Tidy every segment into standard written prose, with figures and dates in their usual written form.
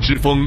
之风。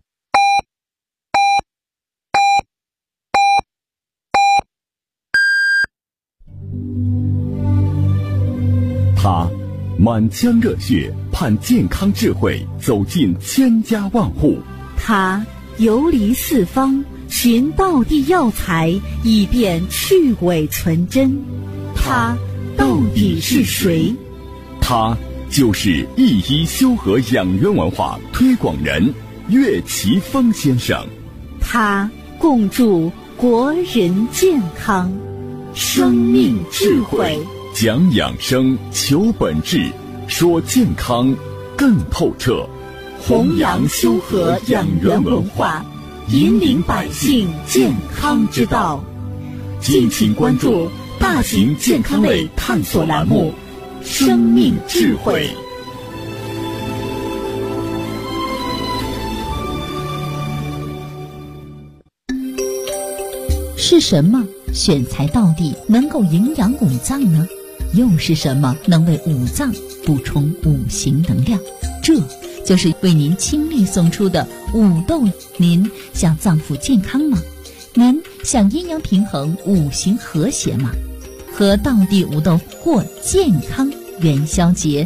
他满腔热血，盼健康智慧走进千家万户。 他游离四方，寻道地药材，以便去伪存真。他到底是谁？ 他就是一一修和养元文化推广人岳奇峰先生。 他共筑国人健康，生命智慧， 讲养生，求本质，说健康更透彻， 弘扬修和养元文化，引领百姓健康之道。敬请关注大型健康类探索栏目《生命智慧》。 是什么选材到底能够营养五脏呢？又是什么能为五脏补充五行能量？这就是为您倾力送出的五豆。您想脏腑健康吗？您想阴阳平衡、五行和谐吗？和道地五豆过健康元宵节。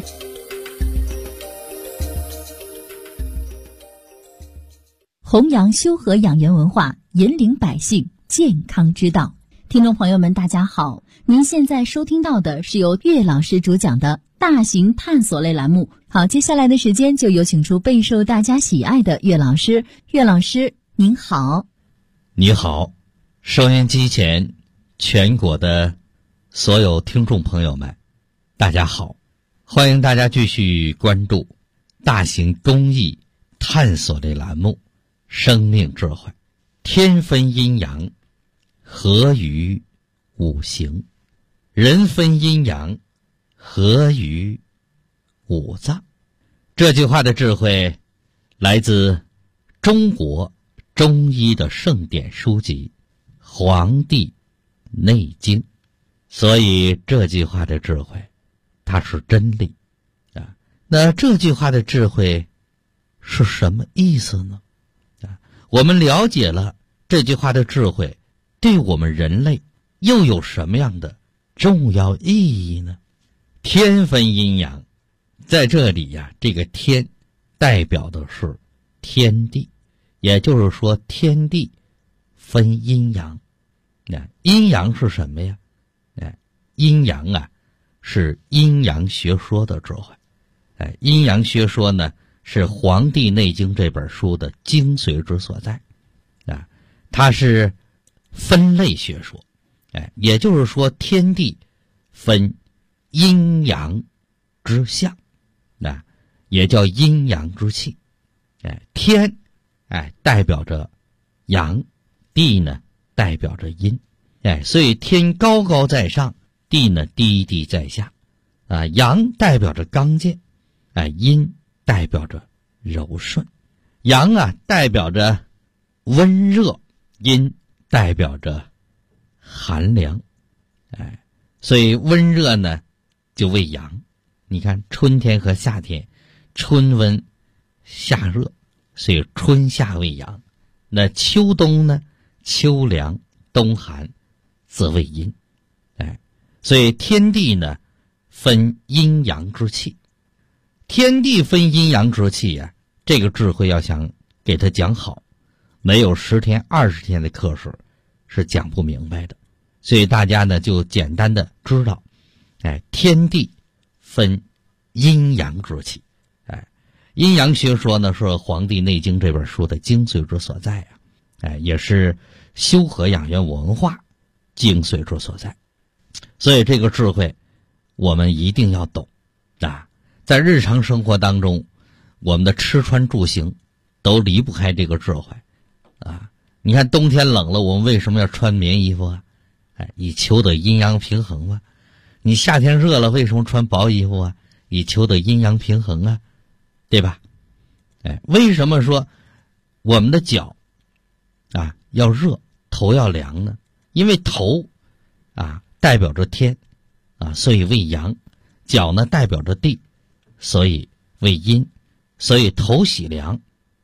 弘扬修和养元文化，引领百姓健康之道。听众朋友们，大家好，您现在收听到的是由岳老师主讲的大型探索类栏目。好，接下来的时间就有请出备受大家喜爱的岳老师。岳老师您好。 你好，收音机前全国的所有听众朋友们，大家好，欢迎大家继续关注大型公益探索类栏目生命智慧。天分阴阳，合于五行；人分阴阳，合于五脏。这句话的智慧来自中国中医的圣典书籍《黄帝内经》，所以这句话的智慧它是真理啊。那这句话的智慧是什么意思呢？我们了解了这句话的智慧，对我们人类又有什么样的重要意义呢？天分阴阳，在这里呀，这个天代表的是天地，也就是说天地分阴阳。阴阳是什么呀？阴阳啊，是阴阳学说的智慧。阴阳学说呢，是《黄帝内经》这本书的精髓之所在啊，它是分类学说，也就是说天地分阴阳之象啊，也叫阴阳之气。天代表着阳，地呢代表着阴，所以天高高在上，地呢低低在下啊。阳代表着刚健，阴代表着柔顺。阳啊代表着温热，阴代表着寒凉。所以温热呢就为阳。你看春天和夏天，春温夏热，所以春夏为阳。那秋冬呢，秋凉冬寒则为阴。所以天地呢分阴阳之气。天地分阴阳之气啊，这个智慧要想给它讲好，没有10天20天的课时是讲不明白的。所以大家呢就简单的知道，天地分阴阳之气。阴阳学说呢是《黄帝内经》这本书的精髓之所在啊，也是修和养元文化精髓之所在。所以这个智慧我们一定要懂啊。在日常生活当中，我们的吃穿住行都离不开这个智慧啊。你看冬天冷了，我们为什么要穿棉衣服啊？以求得阴阳平衡啊。你夏天热了，为什么穿薄衣服啊？以求得阴阳平衡啊，对吧？为什么说我们的脚啊要热，头要凉呢？因为头啊代表着天啊，所以为阳；脚呢代表着地，所以为阴。所以头喜凉，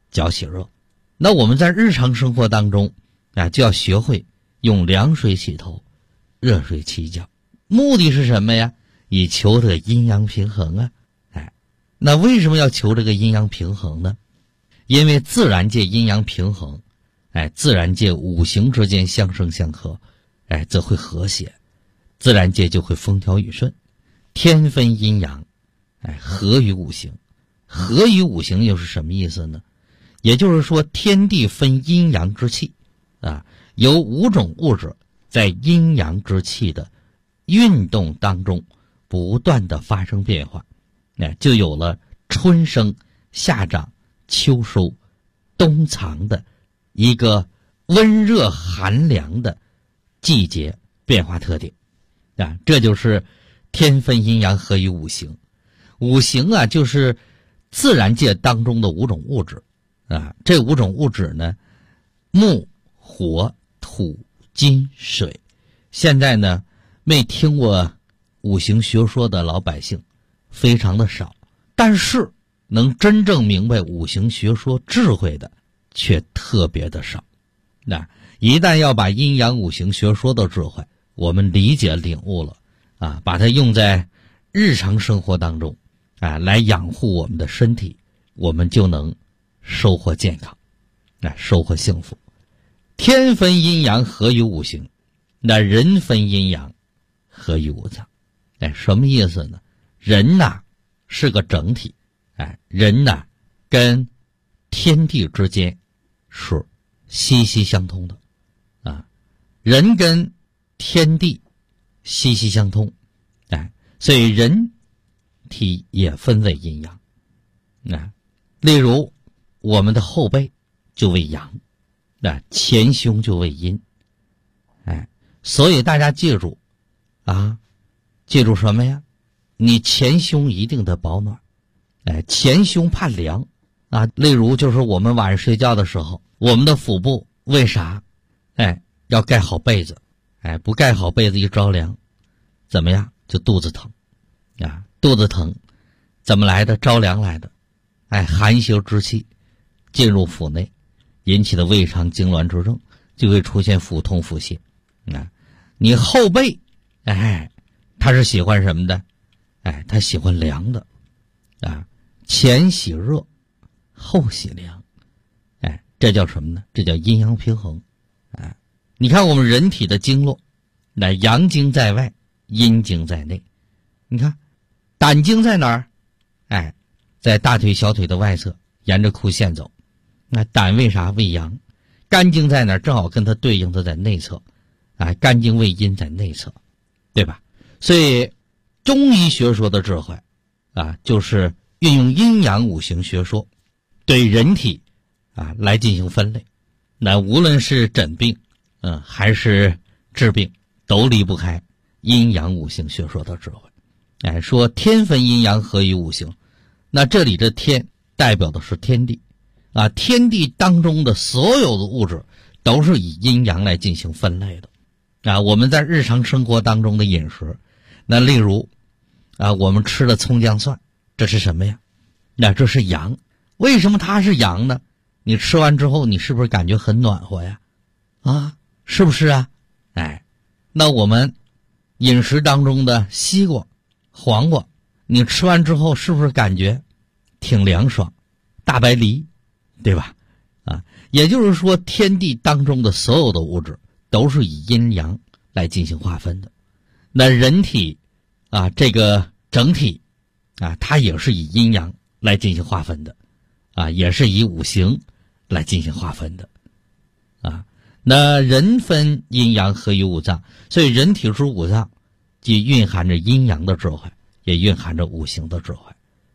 脚洗热。那我们在日常生活当中就要学会用凉水洗头，热水洗脚，目的是什么呀？以求这个阴阳平衡啊。那为什么要求这个阴阳平衡呢？因为自然界阴阳平衡，自然界五行之间相生相克，则会和谐，自然界就会风调雨顺。天分阴阳，合于五行。合于五行又是什么意思呢？也就是说，天地分阴阳之气由5种物质在阴阳之气的运动当中不断的发生变化，就有了春生、夏长、秋收、冬藏的一个温热寒凉的季节变化特点这就是天分阴阳合于五行。五行就是自然界当中的5种物质这5种物质呢，木、火、土、金、水。现在呢，没听过五行学说的老百姓非常的少，但是能真正明白五行学说智慧的却特别的少。一旦要把阴阳五行学说的智慧我们理解领悟了把它用在日常生活当中来养护我们的身体，我们就能收获健康，收获幸福。天分阴阳合于五行，那人分阴阳合于五脏。什么意思呢？人是个整体，人跟天地之间是息息相通的人跟天地息息相通，所以人体也分为阴阳。例如我们的后背就为阳，前胸就为阴。所以大家记住记住什么呀？你前胸一定得保暖，前胸怕凉例如就是我们晚上睡觉的时候，我们的腹部为啥要盖好被子，不盖好被子一着凉怎么样？就肚子疼肚子疼怎么来的？着凉来的。寒邪之气进入腹内，引起的胃肠痉挛之症，就会出现腹痛腹泻。你后背他是喜欢什么的？他喜欢凉的前喜热后喜凉，这叫什么呢？这叫阴阳平衡。你看我们人体的经络，阳经在外，阴经在内。你看胆经在哪儿？在大腿小腿的外侧，沿着裤线走。那胆为啥？为阳。肝经在哪儿？正好跟它对应的在内侧，肝经为阴，在内侧，对吧？所以中医学说的智慧就是运用阴阳五行学说对人体来进行分类。那无论是诊病还是治病，都离不开阴阳五行学说的智慧。说天分阴阳合于五行，那这里的天代表的是天地天地当中的所有的物质都是以阴阳来进行分类的我们在日常生活当中的饮食，那例如我们吃的葱姜蒜，这是什么呀？那这是阳。为什么它是阳呢？你吃完之后你是不是感觉很暖和呀？是不是那我们饮食当中的西瓜、黄瓜，你吃完之后是不是感觉挺凉爽？大白梨，对吧？也就是说天地当中的所有的物质都是以阴阳来进行划分的。那人体这个整体它也是以阴阳来进行划分的也是以五行来进行划分的那人分阴阳合于五脏，所以人体之五脏既蕴含着阴阳的智慧，也蕴含着五行的智慧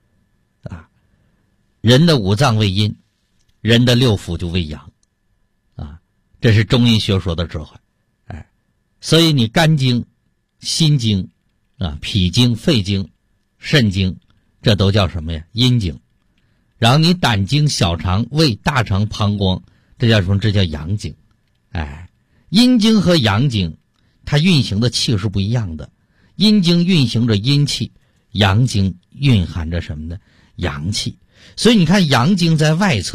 人的五脏为阴，人的六腑就为阳这是中医学说的智慧所以你肝经、心经脾经、肺经、肾经，这都叫什么呀？阴经。然后你胆经、小肠、胃、大肠、膀胱，这叫什么？这叫阳经。阴经和阳经它运行的气是不一样的。阴经运行着阴气，阳经蕴含着什么呢？阳气。所以你看阳经在外侧，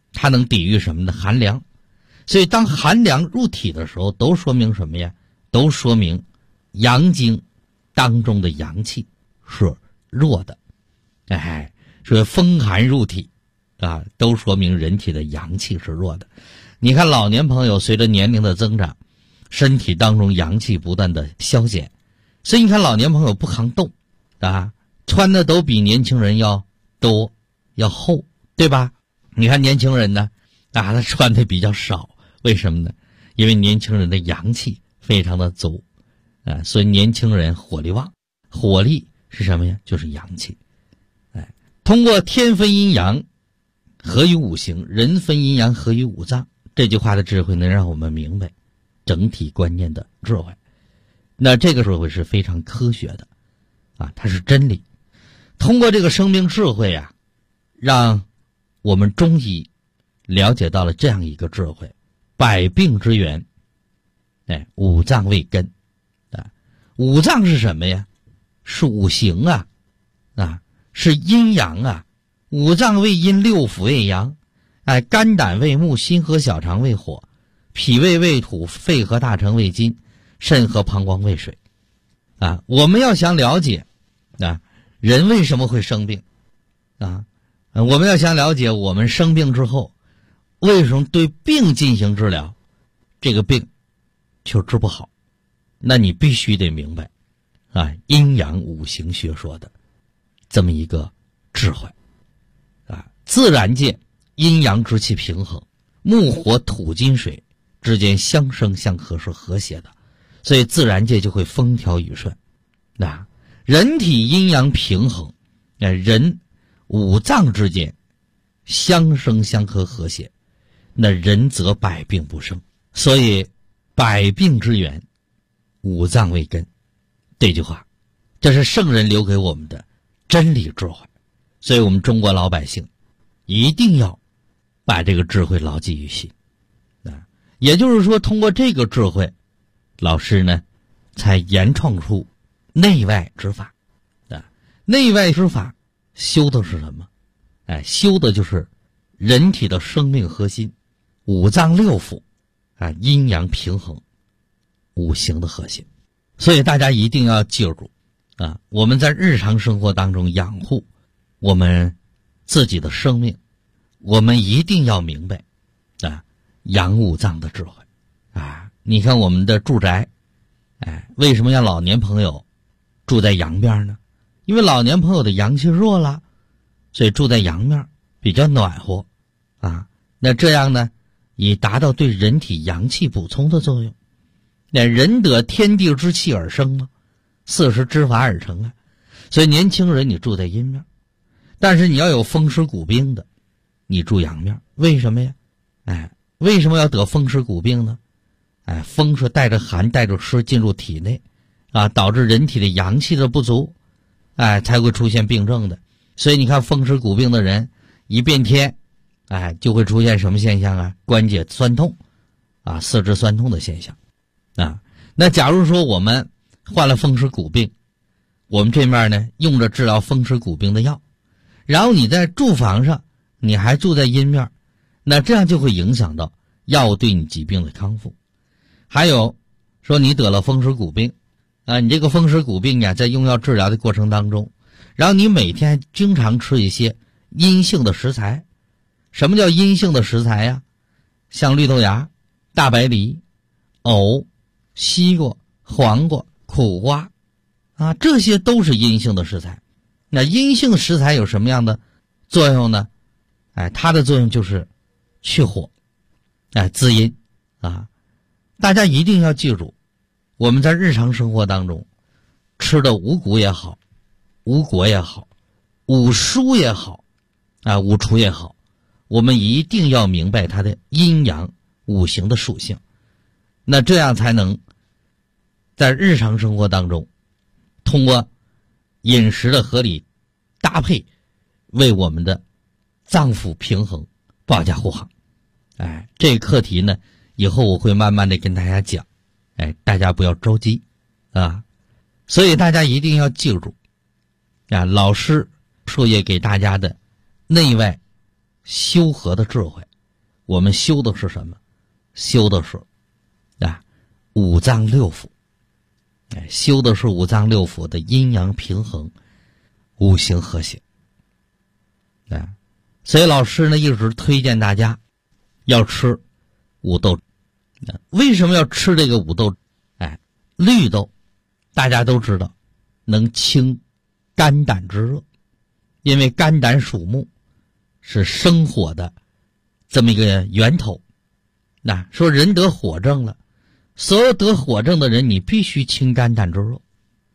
它能抵御什么呢？寒凉。所以当寒凉入体的时候，都说明什么呀？都说明阳经当中的阳气是弱的。所以风寒入体啊，都说明人体的阳气是弱的。你看老年朋友随着年龄的增长，身体当中阳气不断的消减，所以你看老年朋友不抗冻啊，穿的都比年轻人要多要厚，对吧？你看年轻人呢他穿的比较少，为什么呢？因为年轻人的阳气非常的足所以年轻人火力旺。火力是什么呀？就是阳气。通过天分阴阳合于五行，人分阴阳合于五脏，这句话的智慧能让我们明白整体观念的智慧。那这个智慧是非常科学的它是真理。通过这个生命智慧让我们中医了解到了这样一个智慧：百病之源五脏为根五脏是什么呀？是五行是阴阳五脏为阴，六腑为阳肝胆为木，心和小肠为火，脾胃为土，肺和大肠为金，肾和膀胱为水我们要想了解人为什么会生病我们要想了解我们生病之后为什么对病进行治疗，这个病就治不好，那你必须得明白阴阳五行学说的这么一个智慧自然界阴阳之气平衡，木火土金水之间相生相克是和谐的，所以自然界就会风调雨顺人体阴阳平衡人五脏之间相生相克和谐，那人则百病不生。所以百病之源五脏为根，这句话这是圣人留给我们的真理智慧。所以我们中国老百姓一定要把这个智慧牢记于心也就是说通过这个智慧，老师呢才研创出内外之法内外之法修的是什么？修的就是人体的生命核心，五脏六腑阴阳平衡，五行的核心。所以大家一定要记住我们在日常生活当中养护我们自己的生命，我们一定要明白阳五脏的智慧你看我们的住宅为什么要老年朋友住在阳边呢？因为老年朋友的阳气弱了，所以住在阳面比较暖和那这样呢以达到对人体阳气补充的作用。那人得天地之气而生嘛，40之法而成所以年轻人你住在阴面，但是你要有风湿骨病的你住阳面。为什么呀？为什么要得风湿骨病呢？风是带着寒带着湿进入体内导致人体的阳气的不足才会出现病症的。所以你看风湿骨病的人一变天就会出现什么现象关节酸痛四肢酸痛的现象那假如说我们患了风湿骨病，我们这面呢用着治疗风湿骨病的药，然后你在住房上你还住在阴面，那这样就会影响到药物对你疾病的康复。还有说你得了风湿骨病你这个风湿骨病在用药治疗的过程当中，然后你每天经常吃一些阴性的食材。什么叫阴性的食材呀？像绿豆芽、大白梨、藕、西瓜、黄瓜、苦瓜这些都是阴性的食材。那阴性食材有什么样的作用呢？它的作用就是去火滋阴大家一定要记住，我们在日常生活当中吃的五谷也好，五果也好，五蔬也好五畜也好，我们一定要明白它的阴阳五行的属性，那这样才能在日常生活当中通过饮食的合理搭配为我们的脏腑平衡保驾护航。这个课题呢以后我会慢慢的跟大家讲大家不要着急所以大家一定要记住老师授业给大家的内外修和的智慧我们修的是什么？修的是五脏六腑，修的是五脏六腑的阴阳平衡，五行和谐。所以老师呢一直推荐大家要吃五豆。为什么要吃这个五豆？绿豆大家都知道能清肝胆之热，因为肝胆属木，是生火的这么一个源头。说人得火症了，所有得火症的人你必须清肝胆之热。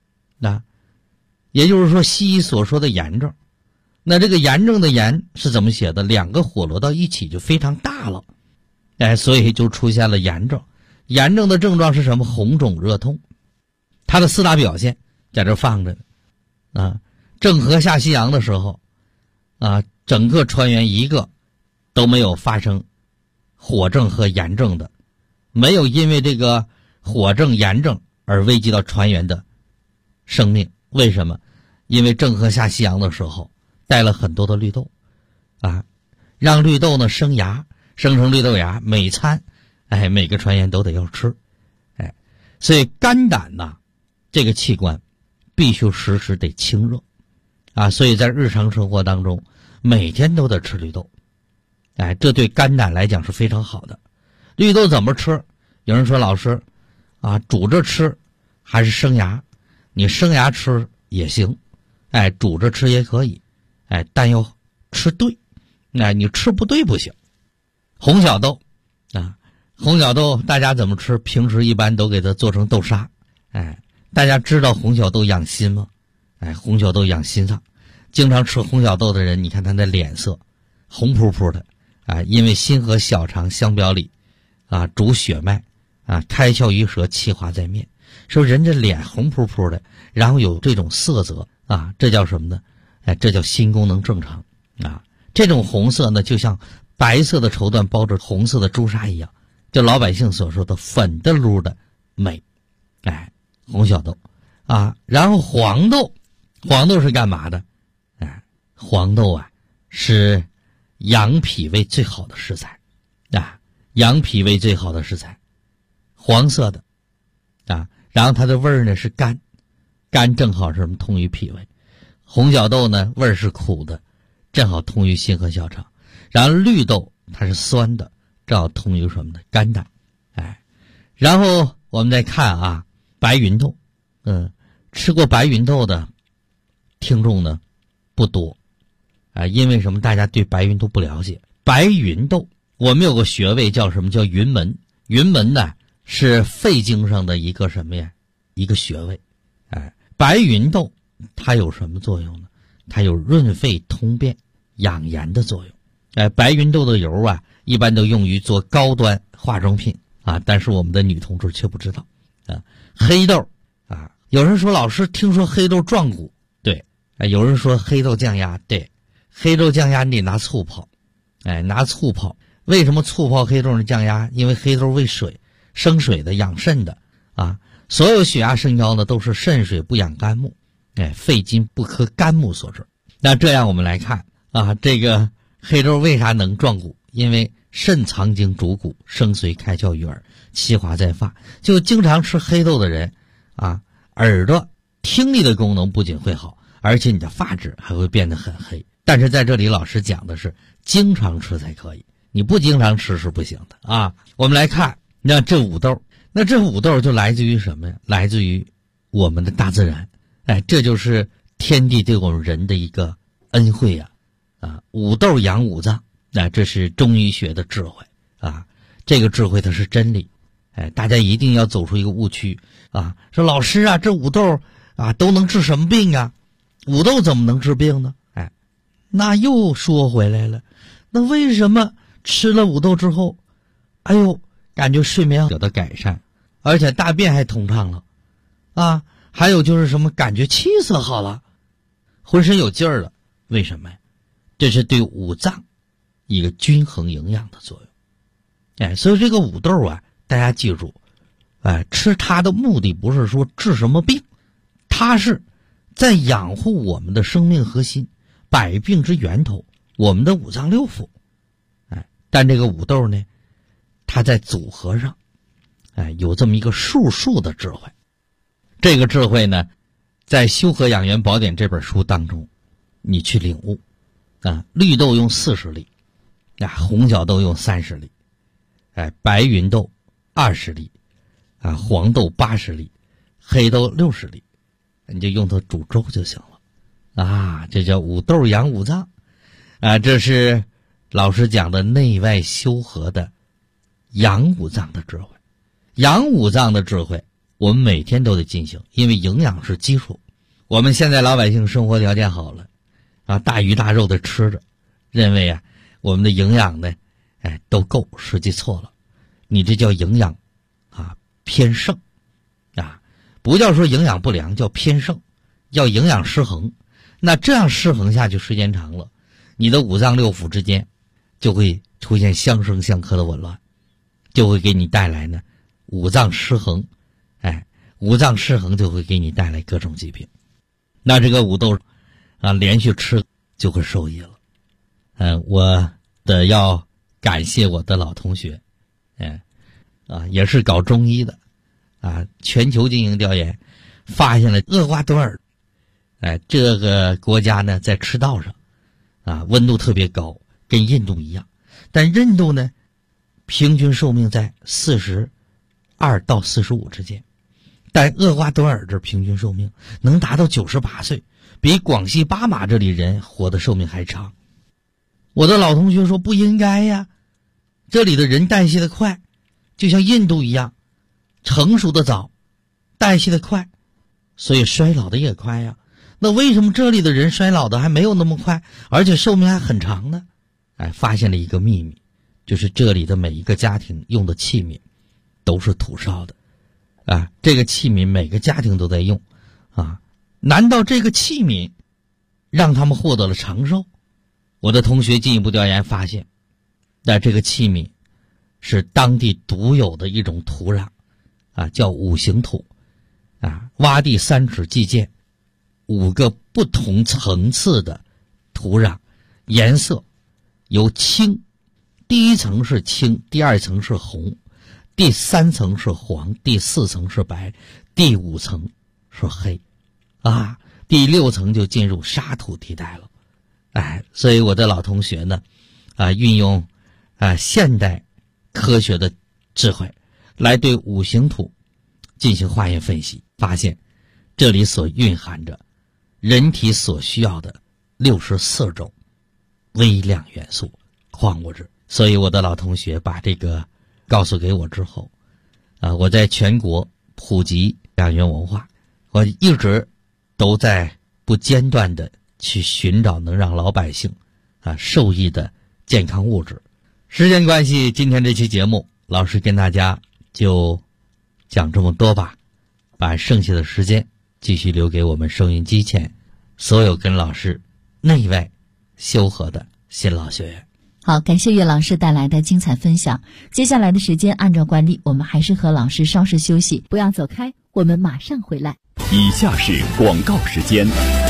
也就是说西医所说的炎症。那这个炎症的炎是怎么写的？两个火摞到一起就非常大了，所以就出现了炎症。炎症的症状是什么？红肿热痛。它的四大表现在这放着呢。郑和下西洋的时候整个船员一个都没有发生火症和炎症的，没有因为这个火症炎症而危及到船员的生命。为什么？因为郑和下西洋的时候带了很多的绿豆让绿豆呢生芽，生成绿豆芽，每餐每个船员都得要吃。所以肝胆这个器官必须时时得清热所以在日常生活当中每天都得吃绿豆。这对肝胆来讲是非常好的。绿豆怎么吃？有人说老师煮着吃还是生芽？你生芽吃也行，煮着吃也可以，但要吃对，你吃不对不行。红小豆红小豆大家怎么吃？平时一般都给它做成豆沙。大家知道红小豆养心吗？红小豆养心脏。经常吃红小豆的人，你看他的脸色红扑扑的因为心和小肠相表里主血脉开窍于舌，气化在面。说人这脸红扑扑的，然后有这种色泽这叫什么呢？这叫心功能正常这种红色呢，就像白色的绸缎包着红色的朱砂一样，就老百姓所说的粉的噜的美。红小豆然后黄豆是干嘛的？黄豆是养脾胃最好的食材养脾胃最好的食材，黄色的然后它的味儿呢是甘正好是什么？通于脾胃。红小豆呢味儿是苦的，正好通于心和小肠。然后绿豆它是酸的，正好通于什么呢？肝胆。然后我们再看白芸豆。吃过白芸豆的听众呢不多因为什么？大家对白芸豆不了解。白芸豆我们有个穴位叫什么？叫云门。云门呢是肺经上的一个什么呀？一个穴位。白芸豆它有什么作用呢？它有润肺通便养颜的作用。白芸豆的油一般都用于做高端化妆品但是我们的女同志却不知道黑豆有人说老师听说黑豆壮骨，对有人说黑豆降压，对黑豆降压你得拿醋泡拿醋泡。为什么醋泡黑豆降压？因为黑豆为水，生水的，养肾的所有血压升高呢都是肾水不养肝木，肺金不克肝木所致。那这样我们来看这个黑豆为啥能壮骨？因为肾藏精主骨，生髓开窍于耳，气化在发。就经常吃黑豆的人耳朵听力的功能不仅会好，而且你的发质还会变得很黑。但是在这里老师讲的是经常吃才可以，你不经常吃是不行的我们来看那这五豆，那这五豆就来自于什么呀？来自于我们的大自然。这就是天地对我们人的一个恩惠五豆养五脏，这是中医学的智慧这个智慧它是真理。大家一定要走出一个误区说老师这五豆都能治什么病五豆怎么能治病呢？那又说回来了，那为什么吃了五豆之后感觉睡眠有的改善，而且大便还通畅了还有就是什么？感觉气色好了，浑身有劲儿了。为什么呀？这是对五脏一个均衡营养的作用。所以这个五豆大家记住吃它的目的不是说治什么病，它是在养护我们的生命核心，百病之源头，我们的五脏六腑。 但这个五豆呢，它在组合上，有这么一个术的智慧。这个智慧呢，在《修和养元宝典》这本书当中，你去领悟。绿豆用40粒，红小豆用30粒，白芸豆20粒，黄豆80粒，黑豆60粒，你就用它煮粥就行了。这叫五豆养五脏。这是老师讲的内外修和的养五脏的智慧。养五脏的智慧我们每天都得进行，因为营养是基础。我们现在老百姓生活条件好了，大鱼大肉的吃着，认为我们的营养呢都够，实际错了。你这叫营养偏盛不叫说营养不良，叫偏盛，叫营养失衡。那这样失衡下去时间长了，你的五脏六腑之间就会出现相生相克的紊乱，就会给你带来呢五脏失衡。五脏失衡就会给你带来各种疾病。那这个五豆连续吃就会受益了。我要感谢我的老同学，也是搞中医的，全球进行调研，发现了厄瓜多尔，这个国家呢在赤道上，温度特别高，跟印度一样，但印度呢平均寿命在42到45之间，但厄瓜多尔这平均寿命能达到98岁，比广西巴马这里人活的寿命还长。我的老同学说不应该呀，这里的人代谢的快，就像印度一样，成熟的早，代谢的快，所以衰老的也快呀。那为什么这里的人衰老的还没有那么快，而且寿命还很长呢？发现了一个秘密，就是这里的每一个家庭用的器皿都是土烧的。这个器皿每个家庭都在用。难道这个器皿让他们获得了长寿？我的同学进一步调研发现，这个器皿是当地独有的一种土壤，叫五行土。挖地3尺计见，5个不同层次的土壤，颜色由青，第一层是青，第二层是红，第3层是黄，第4层是白，第5层是黑，第6层就进入沙土地带了。所以我的老同学呢，运用现代科学的智慧来对五行土进行化验分析，发现这里所蕴含着人体所需要的64种微量元素矿物质。所以我的老同学把这个告诉给我之后，我在全国普及养元文化，我一直都在不间断的去寻找能让老百姓受益的健康物质。时间关系，今天这期节目老师跟大家就讲这么多吧，把剩下的时间继续留给我们收音机前所有跟老师内外修和的新老学员。 好，感谢岳老师带来的精彩分享。接下来的时间，按照惯例，我们还是和老师稍事休息，不要走开，我们马上回来。 以下是广告时间。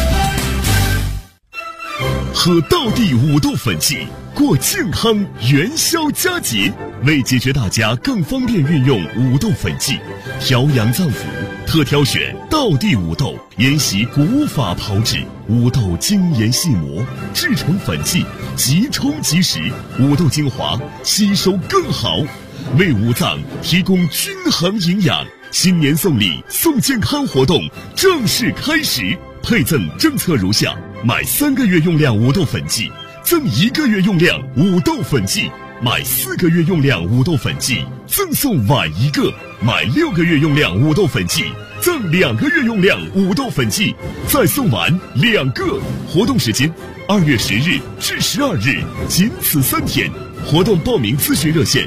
喝道地五豆粉剂，过健康元宵佳节。为解决大家更方便运用五豆粉剂，调养脏腑，特挑选道地五豆，沿袭古法炮制，五豆精研细磨，制成粉剂，即冲即食，五豆精华吸收更好，为五脏提供均衡营养。新年送礼送健康活动正式开始，配赠政策如下：买3个月用量五豆粉剂，赠1个月用量五豆粉剂；买4个月用量五豆粉剂，赠送碗1个；买6个月用量五豆粉剂，赠2个月用量五豆粉剂，再送碗2个。活动时间2月10日至12日，仅此3天。活动报名咨询热线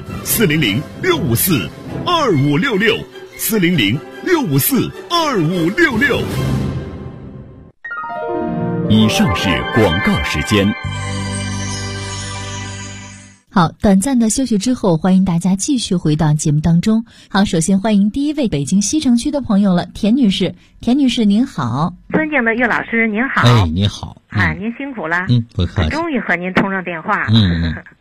400-654-2566。400-654-2566。 以上是广告时间。 好，短暂的休息之后，欢迎大家继续回到节目当中。好，首先欢迎第一位北京西城区的朋友了，田女士。田女士您好。 尊敬的岳老师您好。 你好。 您辛苦了。 不客气。 终于和您通上电话。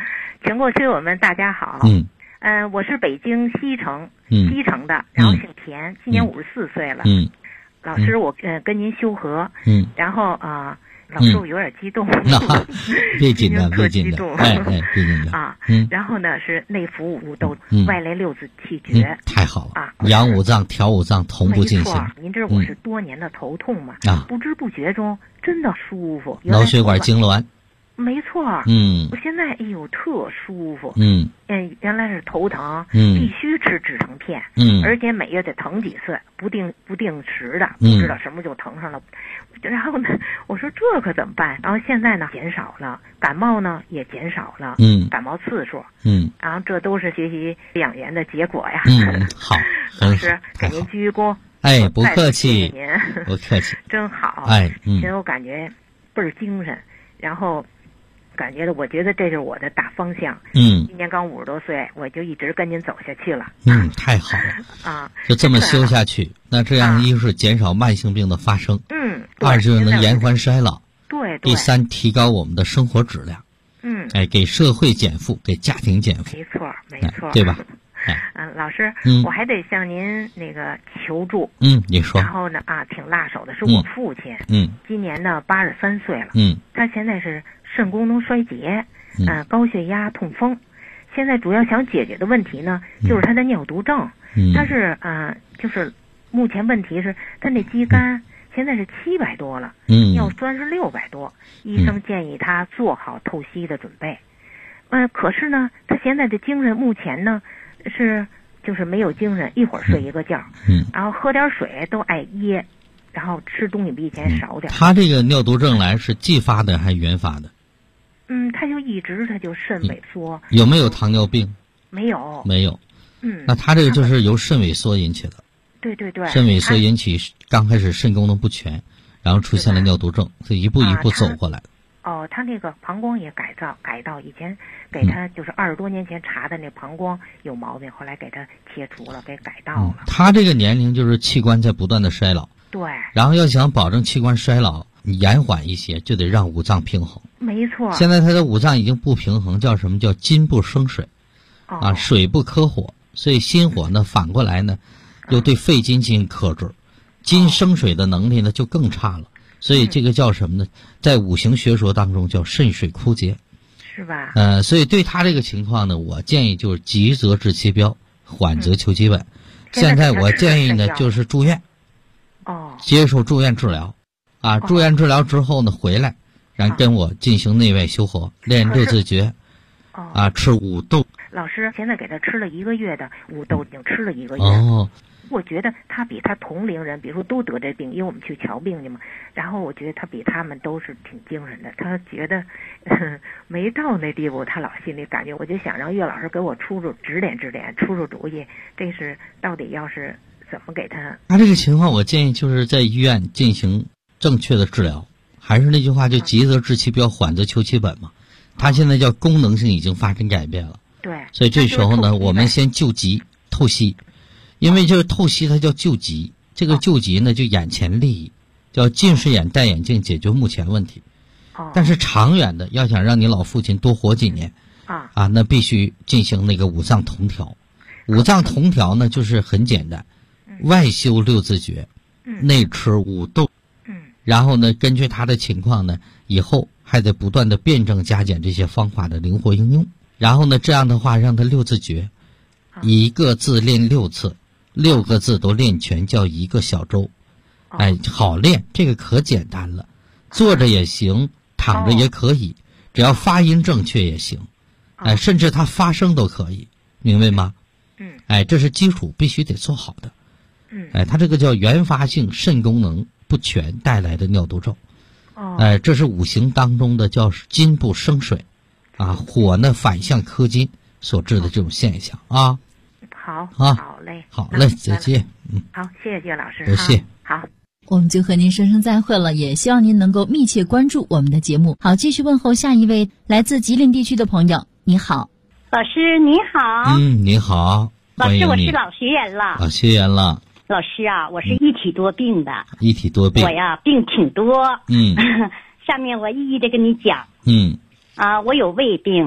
全国车友们大家好。我是北京西城的，然后姓田，今年54岁了。老师，我跟您修和。然后老师我有点激动。 别紧张，别紧张。哎，别紧张啊。然后呢是内服五斗，外来六字气绝。 太好了啊！养五脏、调五脏同步进行。 您知道我是多年的头痛嘛？不知不觉中真的舒服。 脑血管痉挛。 没错，我现在特舒服，原来是头疼，必须吃止疼片，而且每月得疼几次，不定时的，不知道什么就疼上了，然后呢，我说这可怎么办？然后现在呢减少了，感冒呢也减少了，感冒次数，然后这都是学习养颜的结果呀。 好， 老师给您鞠躬， 哎，不客气， 谢谢您， 不客气， 真好，现在我感觉倍儿精神，然后。我觉得这是我的大方向。今年刚50多岁，我就一直跟您走下去了。 太好了就这么修下去。那这样一是减少慢性病的发生，二就是能延缓衰老， 对， 第三提高我们的生活质量，给社会减负，给家庭减负， 没错， 对吧？ 老师，我还得向您那个求助。 你说。 然后呢挺辣手的是我父亲。今年呢83岁了。他现在是肾功能衰竭，高血压、痛风。现在主要想解决的问题呢，就是他的尿毒症。他是就是目前问题是他那肌酐现在是700多了，尿酸是600多。医生建议他做好透析的准备。可是呢，他现在的精神目前呢就是没有精神，一会儿睡一个觉，然后喝点水都爱噎，然后吃东西比以前少点。 他这个尿毒症来是继发的还是原发的？ 他就一直他就肾萎缩。 有没有糖尿病？ 没有。 那他这个就是由肾萎缩引起的。 对。 肾萎缩引起，刚开始肾功能不全，然后出现了尿毒症，所以一步一步走过来。 他那个膀胱也改道，以前给他就是20多年前查的那膀胱有毛病，后来给他切除了，给改道了。 他这个年龄就是器官在不断的衰老。 对。 然后要想保证器官衰老延缓一些，就得让五脏平衡。 没错。 现在他的五脏已经不平衡，叫什么叫金不生水，水不克火，所以心火呢反过来呢，又对肺金进行克制，金生水的能力呢就更差了。所以这个叫什么呢？在五行学说当中叫肾水枯竭， 是吧？ 所以对他这个情况呢，我建议就是急则治其标，缓则求其本。现在我建议呢就是住院，接受住院治疗，住院治疗之后呢回来，然后跟我进行内外修和，练六字诀，吃五豆。 老师现在给他吃了1个月的五豆，已经吃了1个月。我觉得他比他同龄人，比如说都得这病，因为我们去瞧病去嘛。然后我觉得他比他们都是挺精神的。他觉得没到那地步，他老心里感觉。我就想让岳老师给我指点出主意，这是到底要是怎么给他？ 他这个情况，我建议就是在医院进行正确的治疗。还是那句话，就急则治其标，缓则求其本嘛。他现在叫功能性已经发生改变了。 对。 所以这时候呢，我们先救急透析。因为这个透析它叫救急，这个救急呢就眼前利益，叫近视眼戴眼镜解决目前问题。但是长远的要想让你老父亲多活几年，那必须进行那个五脏同调。五脏同调呢就是很简单，外修六字诀，内吃五豆，然后呢根据他的情况呢，以后还得不断的辩证加减这些方法的灵活应用。然后呢这样的话让他六字诀一个字练6次。6个字都练全，叫1个小周。好练，这个可简单了，坐着也行，躺着也可以，只要发音正确也行。甚至他发声都可以，明白吗？这是基础，必须得做好的。他这个叫原发性肾功能不全带来的尿毒症。这是五行当中的叫金不生水，火呢反向克金所致的这种现象啊。 好嘞， 好嘞，再见。 好，谢谢老师。 不谢。 好， 我们就和您说声再会了，也希望您能够密切关注我们的节目。好，继续问候下一位来自吉林地区的朋友。你好， 老师你好。 你好， 老师我是老学员了。 老学员了。 老师啊，我是一体多病的。 一体多病。 我呀病挺多。下面我一一的跟你讲。我有胃病，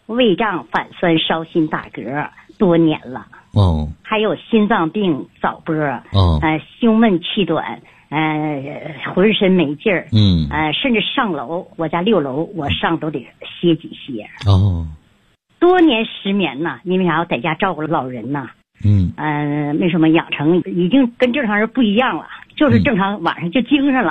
胃胀、反酸、烧心、打嗝，多年了。 哦。 还有心脏病、早搏。 哦。 胸闷气短，浑身没劲儿。甚至上楼，我家6楼，我上都得歇几歇。 哦。 多年失眠呐，因为啥？我在家照顾老人呐。没什么养成，已经跟正常人不一样了，就是正常晚上就精神了。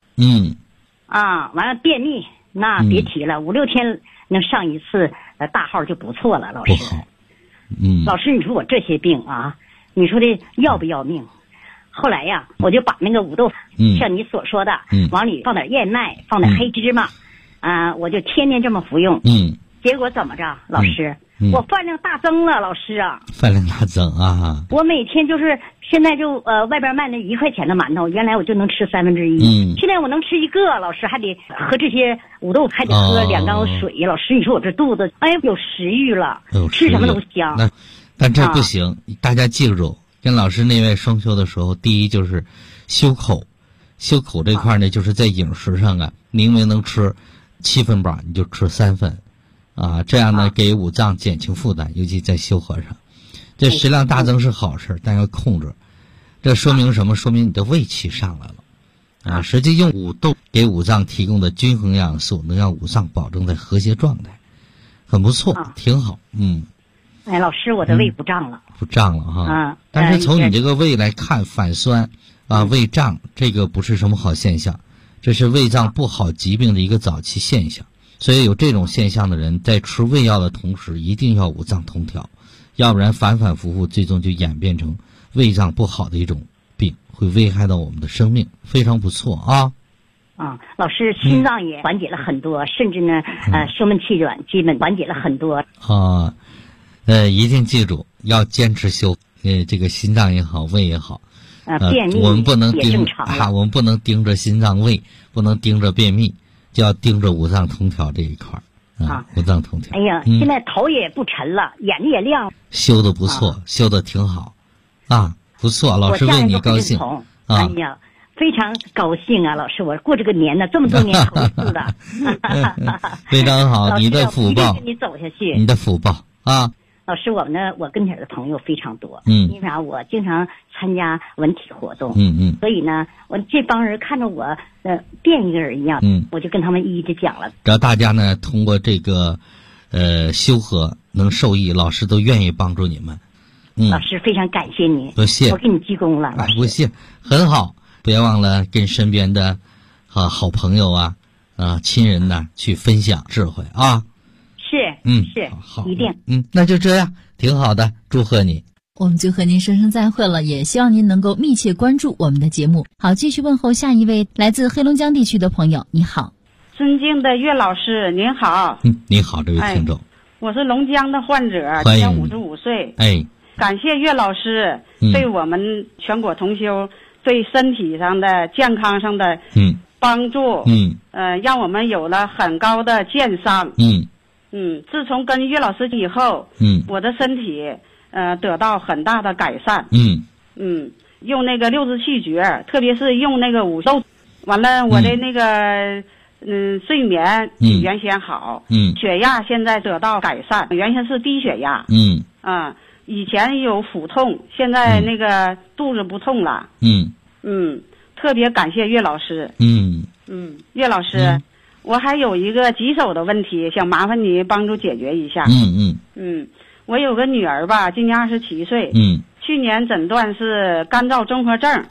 完了便秘，那别提了，5、6天能上一次大号就不错了，老师。老师，你说我这些病啊，你说的要不要命？后来呀，我就把那个五豆，像你所说的，往里放点燕麦，放点黑芝麻，我就天天这么服用。结果怎么着，老师？我饭量大增了，老师啊！ 饭量大增啊！ 我每天就是现在就外边卖那1块钱的馒头，原来我就能吃1/3，现在我能吃1个，老师还得喝这些五豆，还得喝2缸水。老师，你说我这肚子，有食欲了，吃什么都香。 但这不行，大家记住，跟老师那位双修的时候，第一就是修口这块呢，就是在饮食上明明能吃7分饱，你就吃3分。这样呢，给五脏减轻负担，尤其在修和上，这食量大增是好事，但要控制。这说明什么？说明你的胃气上来了。实际用五豆给五脏提供的均衡营养素，能让五脏保证在和谐状态，很不错，挺好。 老师，我的胃不胀了， 不胀了哈。但是从你这个胃来看，反酸胃胀，这个不是什么好现象，这是胃脏不好疾病的一个早期现象。所以有这种现象的人，在吃胃药的同时，一定要五脏同调，要不然反反复复，最终就演变成胃脏不好的一种病，会危害到我们的生命。非常不错啊！ 老师，心脏也缓解了很多，甚至呢，胸闷气短，基本缓解了很多。 一定记住要坚持修，这个心脏也好，胃也好。 便秘我们不能也正常了。 我们不能盯着心脏胃，不能盯着便秘。就要盯着五脏同调这一块五脏同调。 现在头也不沉了，眼睛也亮， 修的不错，修的挺好，不错，老师为你高兴非常高兴啊，老师，我过这个年呢，这么多年头一次的， 非常好，你的福报， 跟你走下去， 你的福报啊。 老师，我跟前的朋友非常多，因为啥？我经常参加文体活动，所以呢，我这帮人看着我变一个人一样，我就跟他们一一的讲了。 只要大家呢通过这个修和能受益，老师都愿意帮助你们。 老师非常感谢你， 不谢， 我给你鞠躬了。 不谢，很好，别忘了跟身边的好朋友亲人呢去分享智慧啊。 是， 好， 一定。 那就这样，挺好的，祝贺你。 我们就和您说声再会了，也希望您能够密切关注我们的节目。好，继续问候下一位来自黑龙江地区的朋友，你好。 尊敬的岳老师，您好。 你好，这位听众。 我是龙江的患者，今年55岁。感谢岳老师对我们全国同修对身体上的健康上的帮助，让我们有了很高的健商。自从跟岳老师以后，我的身体得到很大的改善。用那个6字气诀，特别是用那个五豆，完了我的那个睡眠原先好，血压现在得到改善，原先是低血压。以前有腹痛，现在那个肚子不痛了。特别感谢岳老师。岳老师。我还有一个棘手的问题，想麻烦你帮助解决一下。我有个女儿吧，今年27岁。去年诊断是干燥综合症。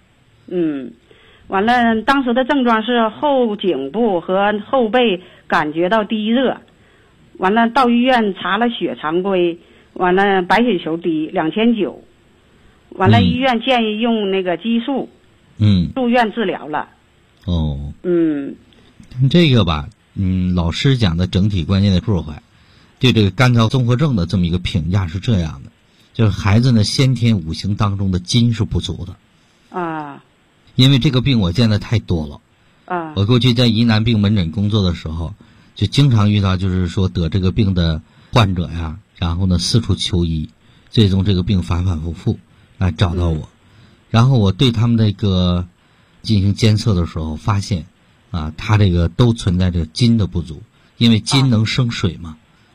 完了，当时的症状是后颈部和后背感觉到低热。完了，到医院查了血常规，完了白血球低2900。完了，医院建议用那个激素。住院治疗了。 这个吧，老师讲的整体关键的智慧，对这个干燥综合症的这么一个评价是这样的，就是孩子呢先天五行当中的金是不足的。因为这个病我见的太多了。我过去在疑难病门诊工作的时候，就经常遇到就是说得这个病的患者呀，然后呢四处求医，最终这个病反反复复来找到我，然后我对他们那个进行监测的时候发现他这个都存在着金的不足，因为金能生水嘛，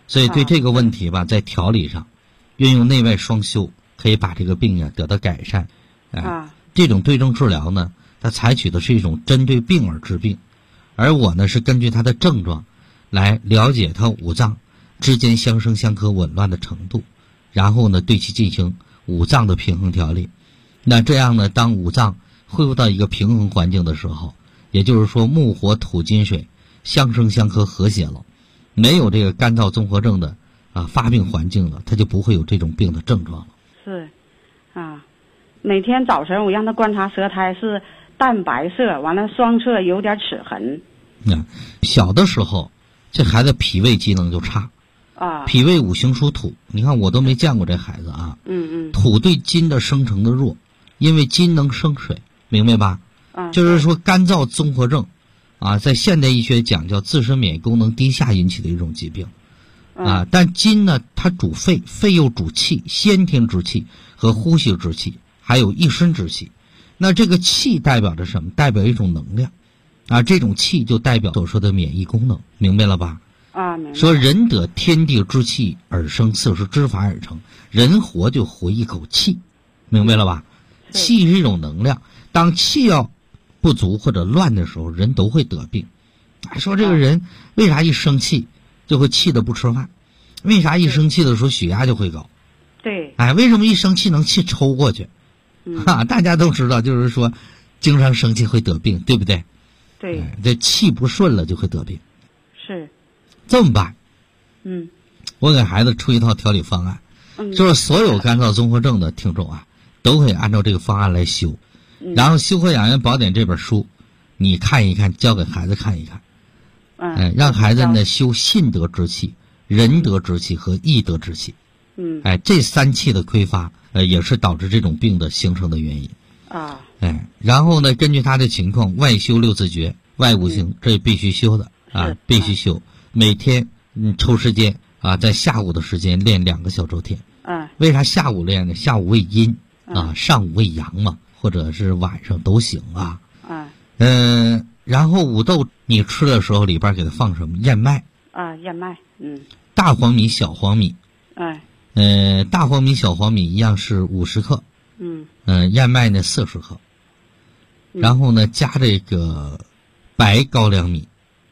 所以对这个问题吧，在调理上运用内外双修，可以把这个病得到改善。这种对症治疗呢，它采取的是一种针对病而治病，而我呢是根据它的症状来了解它五脏之间相生相克紊乱的程度，然后呢对其进行五脏的平衡调理。那这样呢，当五脏恢复到一个平衡环境的时候，也就是说木火土金水相生相克和谐了，没有这个干燥综合症的发病环境了，它就不会有这种病的症状了。 是每天早晨我让他观察舌苔是淡白色，完了双侧有点齿痕。 小的时候这孩子脾胃机能就差脾胃五行属土，你看我都没见过这孩子土对金的生成的弱，因为金能生水，明白吧？就是说干燥综合症在现代医学讲叫自身免疫功能低下引起的一种疾病但金呢它主肺，肺又主气，先天之气和呼吸之气，还有一身之气。那这个气代表着什么？代表一种能量这种气就代表所说的免疫功能，明白了吧？ 明白。 说人得天地之气而生，此是之法而成。人活就活一口气，明白了吧？气是一种能量，当气要不足或者乱的时候，人都会得病。说这个人为啥一生气就会气得不吃饭？为啥一生气的时候血压就会高？ 对。 为什么一生气能气抽过去？大家都知道，就是说经常生气会得病，对不对？ 对。 这气不顺了就会得病。 是。 这么办？我给孩子出一套调理方案，就是所有干燥综合症的听众都可以按照这个方案来修。然后《修和养元宝典》这本书你看一看，教给孩子看一看，让孩子呢修信德之气、仁德之气和义德之气。这三气的匮乏也是导致这种病的形成的原因然后呢根据他的情况，外修六字诀、外五行，这必须修的必须修。每天抽时间在下午的时间练2个小周天。为啥下午练呢？下午为阴上午为阳嘛，或者是晚上都行然后五豆你吃的时候里边给它放什么？燕麦燕麦大黄米、小黄米大黄米、小黄米一样是50克燕麦呢40克然后呢加这个白高粱米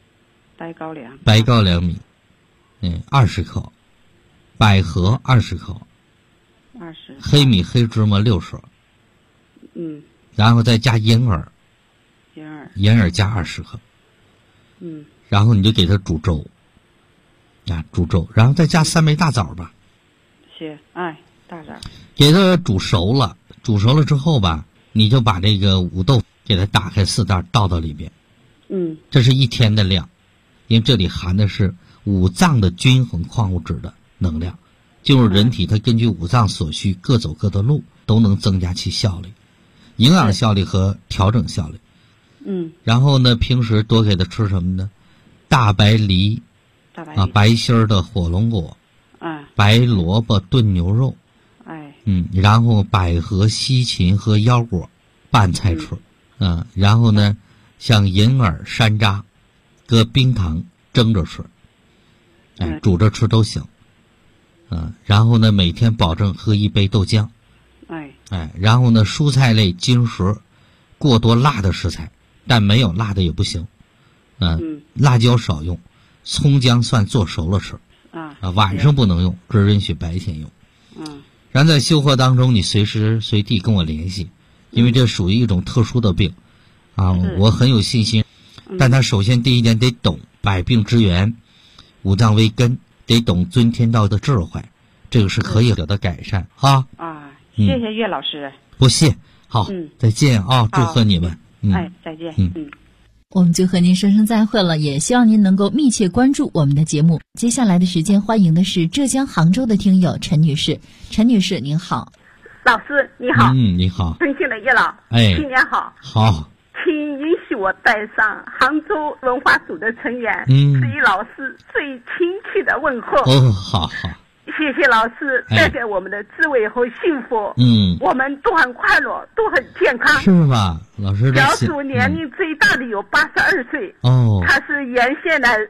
20克，百合20克黑米黑芝麻60然后再加银耳加20克然后你就给它煮粥煮粥，然后再加3枚大枣吧。 行，大枣给它煮熟了之后吧，你就把这个五豆给它打开4袋倒到里边这是1天的量，因为这里含的是五脏的均衡矿物质的能量，进入人体它根据五脏所需各走各的路，都能增加其效率，营养效率和调整效率然后呢平时多给它吃什么呢？大白梨白心的火龙果白萝卜炖牛肉然后百合、西芹和腰果拌菜吃然后呢像银耳、山楂搁冰糖蒸着吃煮着吃都行然后呢每天保证喝1杯豆浆然后呢蔬菜类精食，过多辣的食材，但没有辣的也不行辣椒少用，葱姜蒜做熟了吃晚上不能用，只允许白天用然后在修和当中你随时随地跟我联系，因为这属于一种特殊的病我很有信心但他首先第一点得懂百病之源，五脏为根，得懂尊天道的智慧，这个是可以得到改善谢谢岳老师。 不谢，好再见祝贺你们再见我们就和您说声再会了，也希望您能够密切关注我们的节目。接下来的时间欢迎的是浙江杭州的听友陈女士。陈女士您好。 老师你好。 你好。 尊敬的叶老，新年好。 好， 请允许我带上杭州文化组的成员对于老师最亲切的问候。 好， 谢谢老师带给我们的智慧和幸福我们都很快乐，都很健康， 是吧？老师小组年龄最大的有82岁他是原先的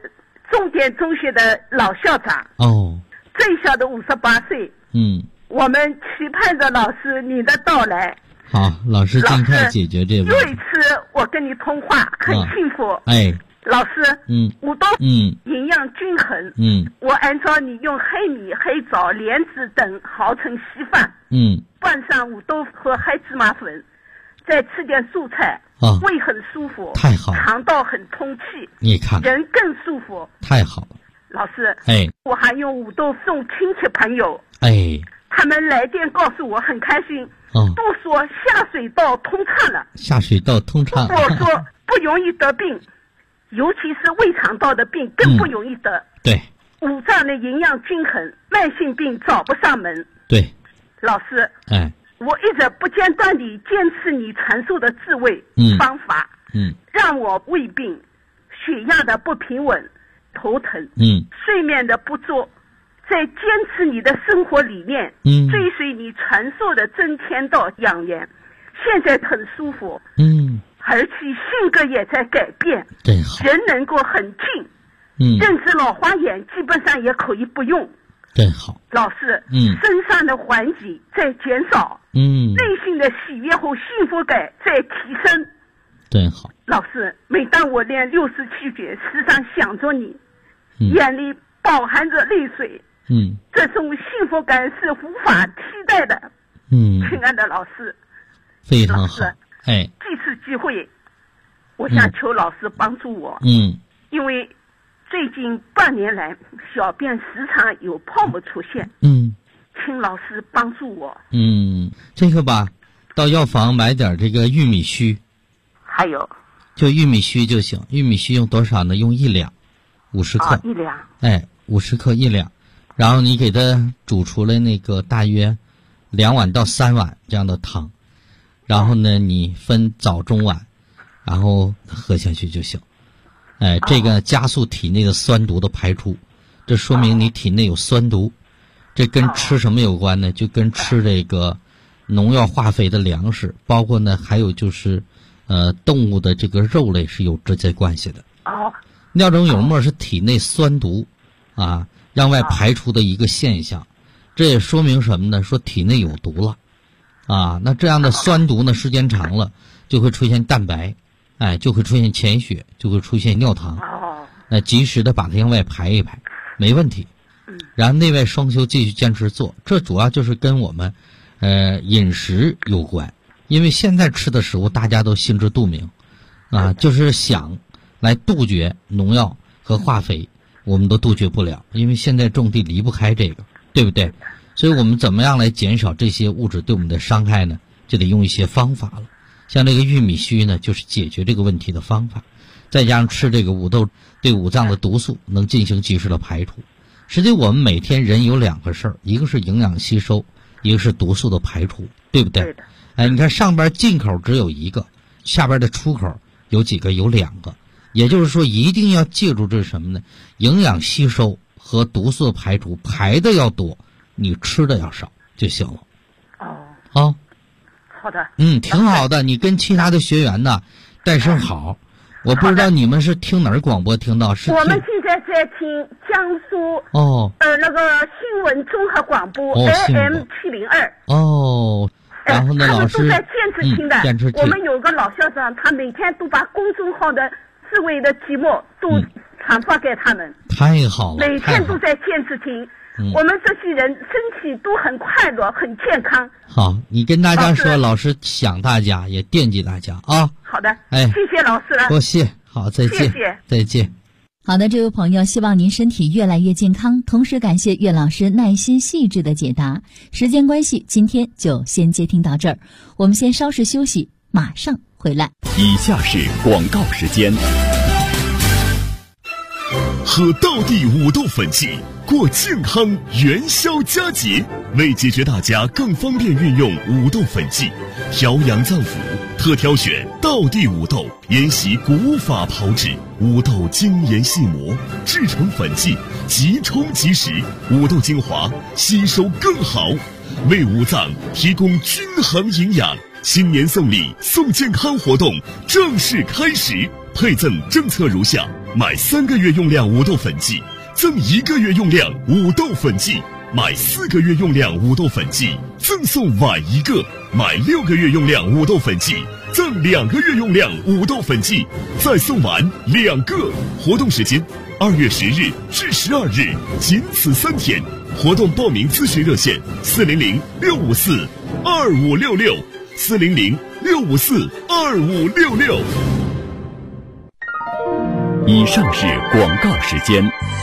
重点中学的老校长。 哦。 最小的58岁。我们期盼着老师你的到来。 好，老师尽快解决这个问题。 又一次我跟你通话，很幸福。老师，五豆营养均衡。我按照你用黑米、黑枣、莲子等熬成稀饭。拌上五豆和黑芝麻粉，再吃点蔬菜，胃很舒服。 太好了。 肠道很通气。 你看， 人更舒服。 太好了。 老师，我还用五豆送亲戚朋友。他们来电告诉我很开心。都说下水道通畅了。 下水道通畅。 我说不容易得病。尤其是胃肠道的病更不容易得。 对， 五脏的营养均衡，慢性病找不上门。 对， 老师，我一直不间断地坚持你传授的智慧方法，让我胃病、血压的不平稳、头疼、睡眠的不足，在坚持你的生活理念，追随你传授的真天道养元，现在很舒服。而且性格也在改变， 真好， 人能够很静，认知老花眼基本上也可以不用， 真好。 老师，身上的缓解在减少，内心的喜悦和幸福感在提升， 真好。 老师，每当我练67诀，时常想着你，眼里饱含着泪水，这种幸福感是无法替代的，亲爱的老师， 非常好。 这次机会，我想求老师帮助我。因为最近半年来，小便时常有泡沫出现。请老师帮助我。 这个吧，到药房买点这个玉米须。 还有。 就玉米须就行。玉米须用多少呢？用1两，50克。 1两。 50克1两，然后你给它煮出来那个大约2碗到3碗这样的汤。然后呢，你分早中晚，然后喝下去就行。这个加速体内的酸毒的排出，这说明你体内有酸毒。这跟吃什么有关呢？就跟吃这个农药化肥的粮食，包括呢还有就是动物的这个肉类是有直接关系的。尿中有沫是体内酸毒让外排出的一个现象，这也说明什么呢？说体内有毒了。那这样的酸毒呢，时间长了就会出现蛋白，就会出现潜血，就会出现尿糖。及时的把它向外排一排，没问题。然后内外双修继续坚持做，这主要就是跟我们饮食有关。因为现在吃的食物大家都心知肚明，就是想来杜绝农药和化肥，我们都杜绝不了，因为现在种地离不开这个，对不对？所以我们怎么样来减少这些物质对我们的伤害呢？就得用一些方法了。像这个玉米须呢，就是解决这个问题的方法。再加上吃这个五豆，对五脏的毒素能进行及时的排除。实际我们每天人有2个事儿，一个是营养吸收，一个是毒素的排除，对不对？ 对的。 你看上边进口只有1个，下边的出口有几个？有2个。也就是说，一定要记住这是什么呢？营养吸收和毒素的排除，排的要多。你吃的要少就行了。 好的。 挺好的。你跟其他的学员呢带声好。我不知道你们是听哪儿广播听到？是我们现在在听江苏那个新闻综合广播 AM702。 然后呢，老师他们都在坚持听的。我们有个老校长，他每天都把公众号的智慧的节目都传发给他们。 太好了。 每天都在坚持听。我们这些人身体都很快乐，很健康。 好，你跟大家说，老师想大家，也惦记大家啊。 好的，谢谢老师了。 多谢，好，再见。 谢谢， 再见。 好的，这位朋友，希望您身体越来越健康，同时感谢岳老师耐心细致的解答。时间关系，今天就先接听到这儿，我们先稍事休息，马上回来。 以下是广告时间。 喝道地五豆粉剂，过健康元宵佳节。为解决大家更方便运用五豆粉剂，调养脏腑，特挑选道地五豆，沿袭古法炮制，五豆精研细磨，制成粉剂，即冲即食，五豆精华吸收更好，为五脏提供均衡营养。新年送礼送健康活动正式开始，配赠政策如下： 买3个月用量五豆粉剂赠1个月用量五豆粉剂，买4个月用量五豆粉剂赠送碗1个，买6个月用量五豆粉剂赠2个月用量五豆粉剂，再送碗2个。活动时间2月10日至12日，仅此3天。活动报名咨询热线400-654-2566，400-654-2566。 以上是广告时间。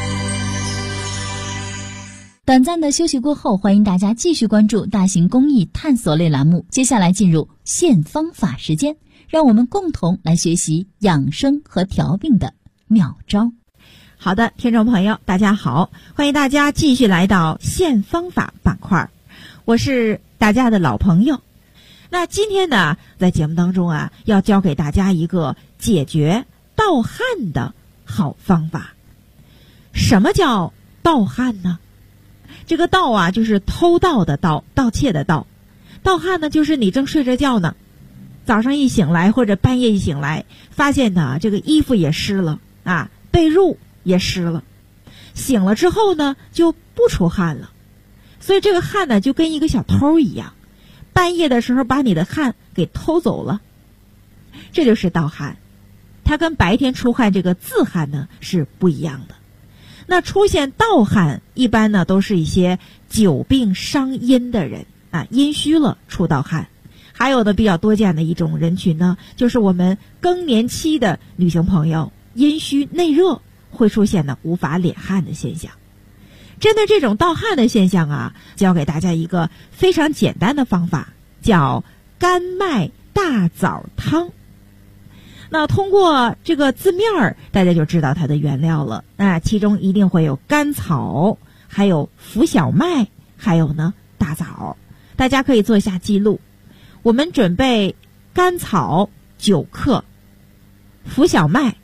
短暂的休息过后，欢迎大家继续关注大型公益探索类栏目。接下来进入献方法时间，让我们共同来学习养生和调病的妙招。 好的，听众朋友大家好，欢迎大家继续来到献方法板块，我是大家的老朋友。那今天呢，在节目当中啊，要教给大家一个解决盗汗的好方法。什么叫盗汗呢？这个盗啊，就是偷盗的盗，盗窃的盗。盗汗呢，就是你正睡着觉呢，早上一醒来或者半夜一醒来，发现呢这个衣服也湿了啊，被褥也湿了，醒了之后呢就不出汗了，所以这个汗呢就跟一个小偷一样，半夜的时候把你的汗给偷走了，这就是盗汗。它跟白天出汗这个自汗呢是不一样的。那出现盗汗一般呢都是一些久病伤阴的人啊，阴虚了出盗汗。还有的比较多见的一种人群呢，就是我们更年期的女性朋友，阴虚内热会出现呢无法敛汗的现象。针对这种盗汗的现象啊，教给大家一个非常简单的方法，叫甘麦大枣汤。那通过这个字面儿，大家就知道它的原料了。其中一定会有甘草，还有浮小麦，还有呢大枣。大家可以做一下记录。我们准备甘草9克，浮小麦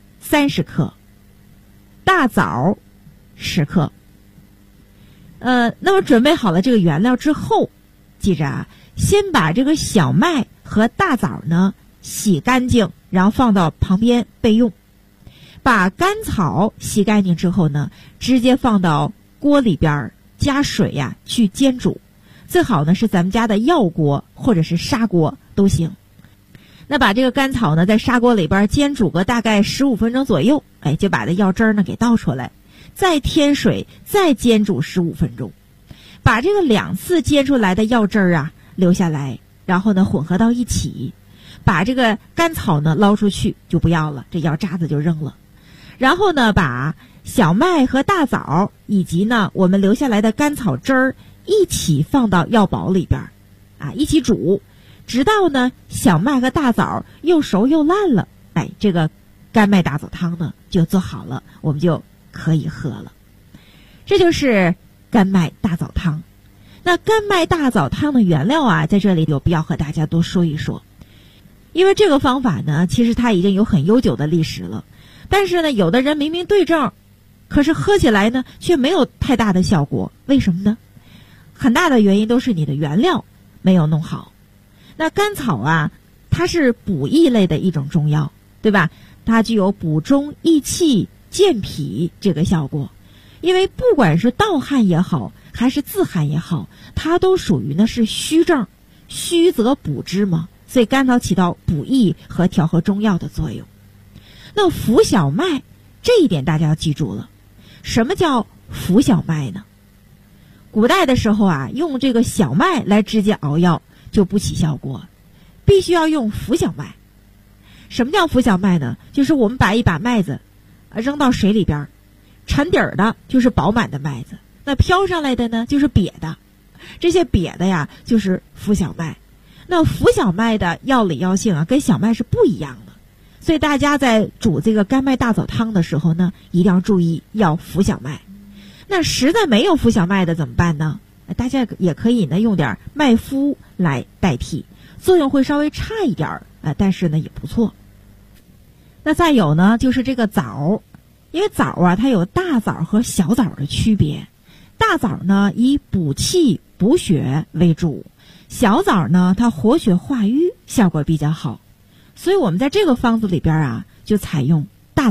30克，大枣10克。那么准备好了这个原料之后，记着啊，先把这个小麦和大枣呢洗干净，然后放到旁边备用。把甘草洗干净之后呢，直接放到锅里边加水呀去煎煮，最好呢是咱们家的药锅或者是砂锅都行。那把这个甘草呢在砂锅里边煎煮个大概15分钟左右，就把这药汁呢给倒出来，再添水，再煎煮15分钟。把这个2次煎出来的药汁啊留下来，然后呢混合到一起。把这个甘草呢捞出去就不要了，这药渣子就扔了。然后呢把小麦和大枣以及呢我们留下来的甘草汁儿一起放到药煲里边一起煮，直到呢小麦和大枣又熟又烂了，这个甘麦大枣汤呢就做好了，我们就可以喝了。这就是甘麦大枣汤。那甘麦大枣汤的原料啊，在这里有必要和大家多说一说。因为这个方法呢，其实它已经有很悠久的历史了，但是呢，有的人明明对症，可是喝起来呢却没有太大的效果。为什么呢？很大的原因都是你的原料没有弄好。那甘草啊，它是补益类的一种中药，对吧？它具有补中益气、健脾这个效果。因为不管是盗汗也好，还是自汗也好，它都属于呢是虚症，虚则补之嘛。所以甘草起到补益和调和中药的作用。那浮小麦这一点大家要记住了。什么叫浮小麦呢？古代的时候啊，用这个小麦来直接熬药就不起效果，必须要用浮小麦。什么叫浮小麦呢？就是我们把一把麦子扔到水里边，沉底儿的就是饱满的麦子，那飘上来的呢就是瘪的，这些瘪的呀就是浮小麦。那浮小麦的药理药性啊，跟小麦是不一样的，所以大家在煮这个甘麦大枣汤的时候呢，一定要注意要浮小麦。那实在没有浮小麦的怎么办呢？大家也可以呢用点麦麸来代替，作用会稍微差一点但是呢也不错。那再有呢就是这个枣，因为枣啊它有大枣和小枣的区别，大枣呢以补气补血为主，小枣呢它活血化瘀效果比较好，所以我们在这个方子里边啊就采用大枣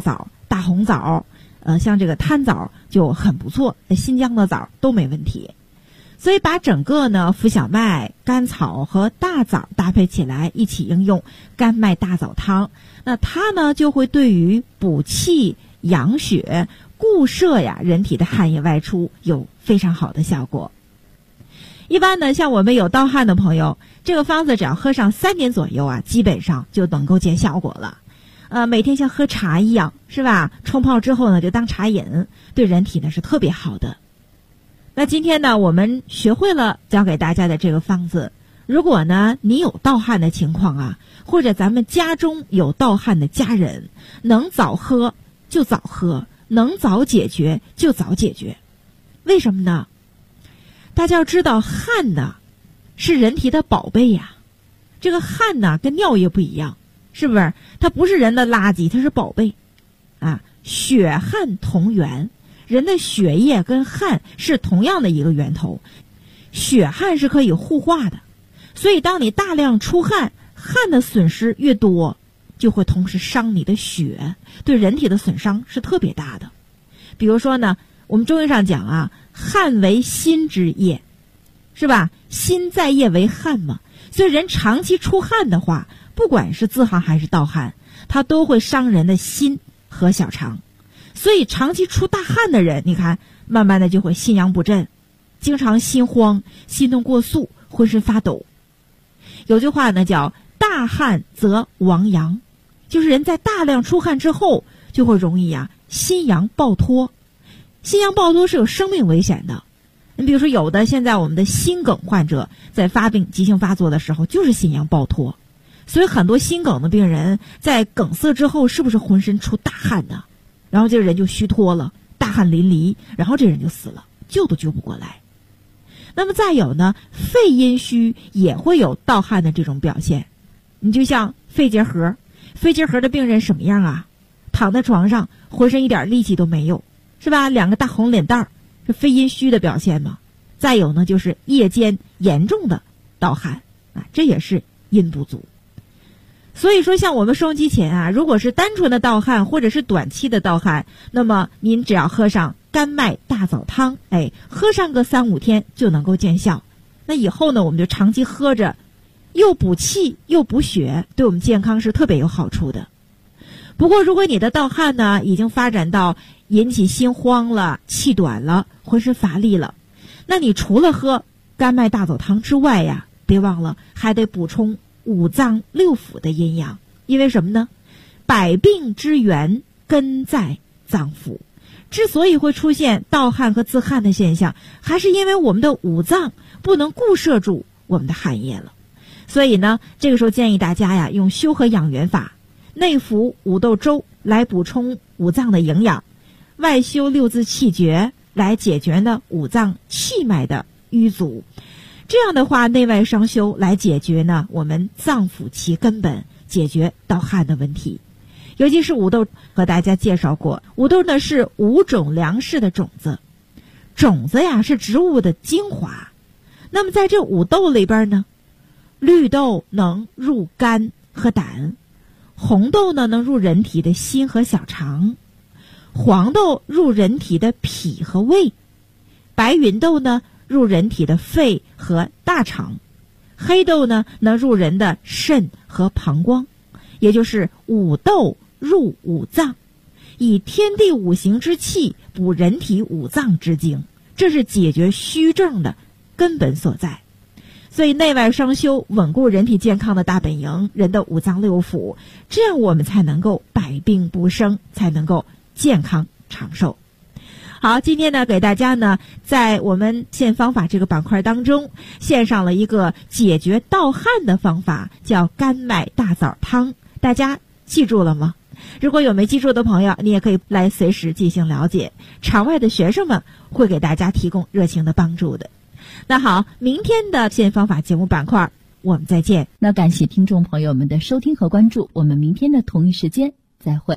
大红枣，像这个贪枣就很不错，新疆的枣都没问题。所以把整个呢浮小麦、甘草和大枣搭配起来一起应用甘麦大枣汤，那它呢就会对于补气、养血、固摄呀人体的汗液外出有非常好的效果。一般呢，像我们有盗汗的朋友，这个方子只要喝上3点左右啊，基本上就能够见效果了。每天像喝茶一样，是吧？冲泡之后呢，就当茶饮，对人体呢是特别好的。那今天呢，我们学会了教给大家的这个方子，如果呢你有盗汗的情况啊，或者咱们家中有盗汗的家人，能早喝就早喝，能早解决就早解决。为什么呢？大家要知道，汗呢是人体的宝贝呀。这个汗呢跟尿液不一样，是不是？它不是人的垃圾，它是宝贝啊。血汗同源，人的血液跟汗是同样的一个源头，血汗是可以互化的。所以当你大量出汗，汗的损失越多，就会同时伤你的血，对人体的损伤是特别大的。比如说呢，我们中医上讲啊，汗为心之液，是吧？心在液为汗嘛。所以人长期出汗的话，不管是自汗还是盗汗，它都会伤人的心和小肠。所以长期出大汗的人，你看慢慢的就会心阳不振，经常心慌、心动过速、浑身发抖。有句话呢叫大汗则亡阳，就是人在大量出汗之后就会容易心阳暴脱。心阳暴脱是有生命危险的。你比如说有的现在我们的心梗患者在发病急性发作的时候就是心阳暴脱，所以很多心梗的病人在梗塞之后是不是浑身出大汗呢？然后这个人就虚脱了，大汗淋漓，然后这人就死了，救都救不过来。那么再有呢，肺阴虚也会有盗汗的这种表现。你就像肺结核的病人什么样啊？躺在床上浑身一点力气都没有，是吧？2个大红脸蛋儿，是肺阴虚的表现嘛。再有呢，就是夜间严重的盗汗啊，这也是阴不足。所以说像我们收音机前啊，如果是单纯的盗汗或者是短期的盗汗，那么您只要喝上甘麦大枣汤，喝上个3-5天就能够见效。那以后呢，我们就长期喝着，又补气又补血，对我们健康是特别有好处的。不过如果你的盗汗呢已经发展到引起心慌了、气短了、浑身乏力了，那你除了喝甘麦大枣汤之外呀，别忘了还得补充5脏6腑的阴阳。因为什么呢？百病之源根在脏腑。之所以会出现盗汗和自汗的现象，还是因为我们的5脏不能固摄住我们的汗液了。所以呢，这个时候建议大家呀，用修和养元法，内服五豆粥来补充5脏的营养，外修6字气诀来解决呢5脏气脉的瘀阻。这样的话，内外双修来解决呢我们脏腑其根本，解决盗汗的问题。尤其是五豆，和大家介绍过，五豆呢是5种粮食的种子，种子呀是植物的精华。那么在这5豆里边呢，绿豆能入肝和胆，红豆呢能入人体的心和小肠，黄豆入人体的脾和胃，白芸豆呢入人体的肺和大肠，黑豆呢能入人的肾和膀胱。也就是5豆入5脏，以天地5行之气补人体5脏之精，这是解决虚症的根本所在。所以内外双修，稳固人体健康的大本营，人的5脏6腑，这样我们才能够百病不生，才能够健康长寿。好，今天呢给大家呢在我们现方法这个板块当中献上了一个解决盗汗的方法，叫甘麦大枣汤。大家记住了吗？如果有没记住的朋友，你也可以来随时进行了解，场外的学生们会给大家提供热情的帮助的。那好，明天的现方法节目板块我们再见。 那感谢听众朋友们的收听和关注，我们明天的同一时间再会。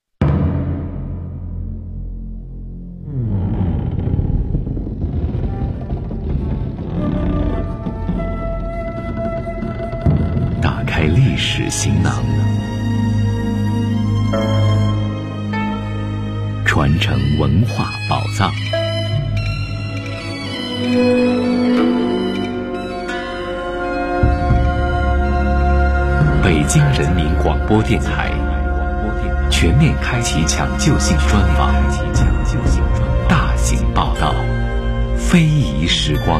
打开历史行囊， 传承文化宝藏。北京人民广播电台全面开启抢救性专访，大型报道，非遗时光。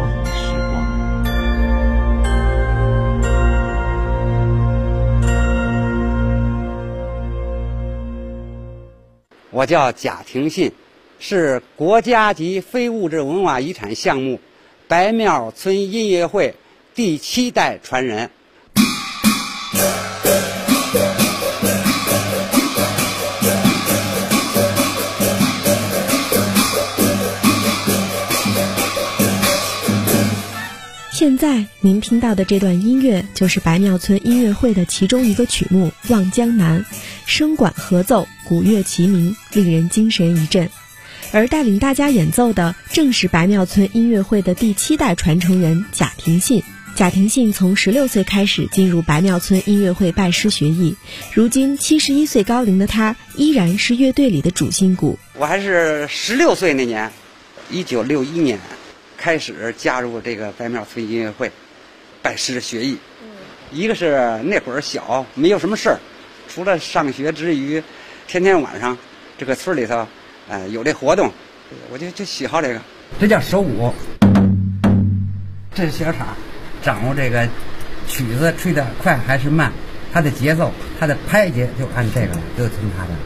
我叫贾廷信，是国家级非物质文化遗产项目白庙村音乐会第7代传人。 现在您听到的这段音乐就是白庙村音乐会的其中一个曲目《望江南》，声管合奏，鼓乐齐鸣，令人精神一振。而带领大家演奏的正是白庙村音乐会的第7代传承人贾廷信。贾廷信从16岁开始进入白庙村音乐会拜师学艺，如今71岁高龄的他依然是乐队里的主心骨。 我还是16岁那年，1961年开始加入这个白庙村音乐会，拜师学艺。一个是那会儿小，没有什么事儿，除了上学之余，天天晚上这个村里头，有这活动，我就喜好这个。这叫手舞，这是小叉，掌握这个曲子吹得快还是慢，它的节奏，它的拍节就按这个，就听它的。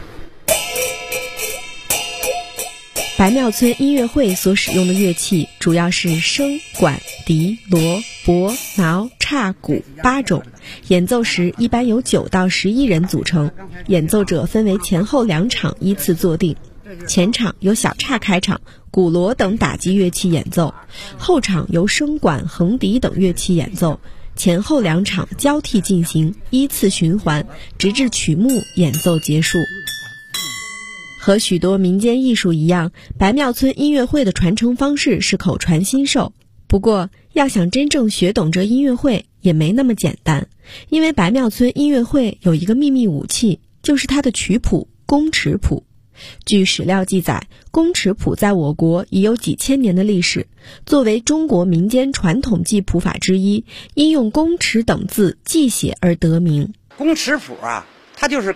白庙村音乐会所使用的乐器主要是笙、管、笛、锣、钹、挠、叉、鼓8种，演奏时一般由9到11人组成，演奏者分为前后2场依次坐定。前场由小叉开场，鼓锣等打击乐器演奏，后场由笙管、横笛等乐器演奏，前后2场交替进行，依次循环，直至曲目演奏结束。和许多民间艺术一样，白庙村音乐会的传承方式是口传心授。不过，要想真正学懂这音乐会也没那么简单，因为白庙村音乐会有一个秘密武器，就是它的曲谱宫尺谱。据史料记载，宫尺谱在我国已有几千年的历史，作为中国民间传统记谱法之一，因用宫尺等字记写而得名。 宫尺谱啊，它就是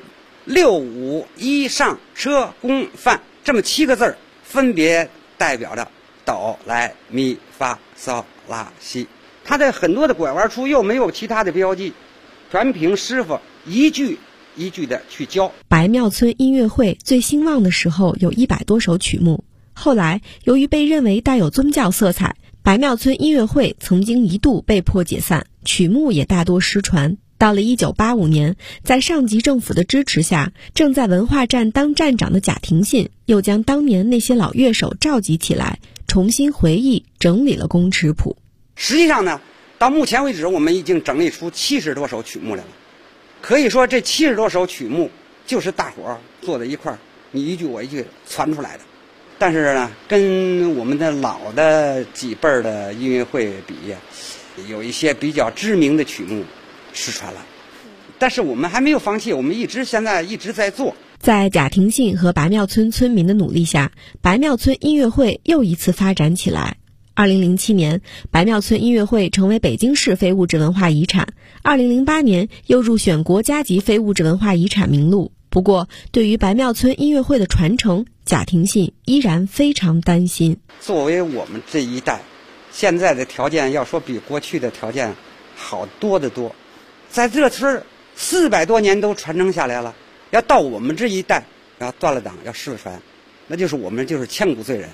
6、5、1上车宫范这么7个字儿，分别代表着哆来咪发嗦拉西。它的很多的拐弯处又没有其他的标记，全凭师傅一句一句的去教。 白庙村音乐会最兴旺的时候有100多首曲目，后来由于被认为带有宗教色彩，白庙村音乐会曾经一度被迫解散，曲目也大多失传。到了1985年，在上级政府的支持下，正在文化站当站长的贾廷信又将当年那些老乐手召集起来，重新回忆整理了宫尺谱。 实际上呢，到目前为止我们已经整理出70多首曲目来了。可以说这70多首曲目就是大伙儿坐在一块儿，你一句我一句传出来的。但是呢，跟我们的老的几辈儿的音乐会比，有一些比较知名的曲目失传了，但是我们还没有放弃，我们现在一直在做。 在贾廷信和白庙村村民的努力下，白庙村音乐会又一次发展起来。2007年，白庙村音乐会成为北京市非物质文化遗产，2008年又入选国家级非物质文化遗产名录。不过，对于白庙村音乐会的传承，贾廷信依然非常担心。 作为我们这一代，现在的条件要说比过去的条件好多得多。在这村400多年都传承下来了，要到我们这一代要断了档要失传，那就是我们就是千古罪人。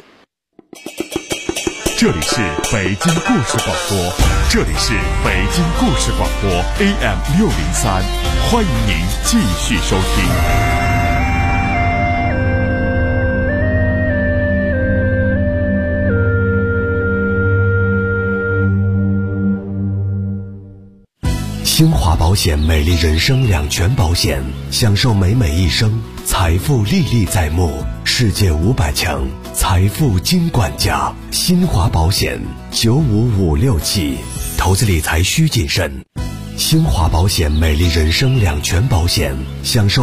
这里是北京故事广播，这里是北京故事广播 AM603，欢迎您继续收听。 兴华保险美丽人生两全保险，享受美美一生，财富历历在目，世界500强，财富金管家。兴华保险95567，投资理财需谨慎。兴华保险美丽人生两全保险，享受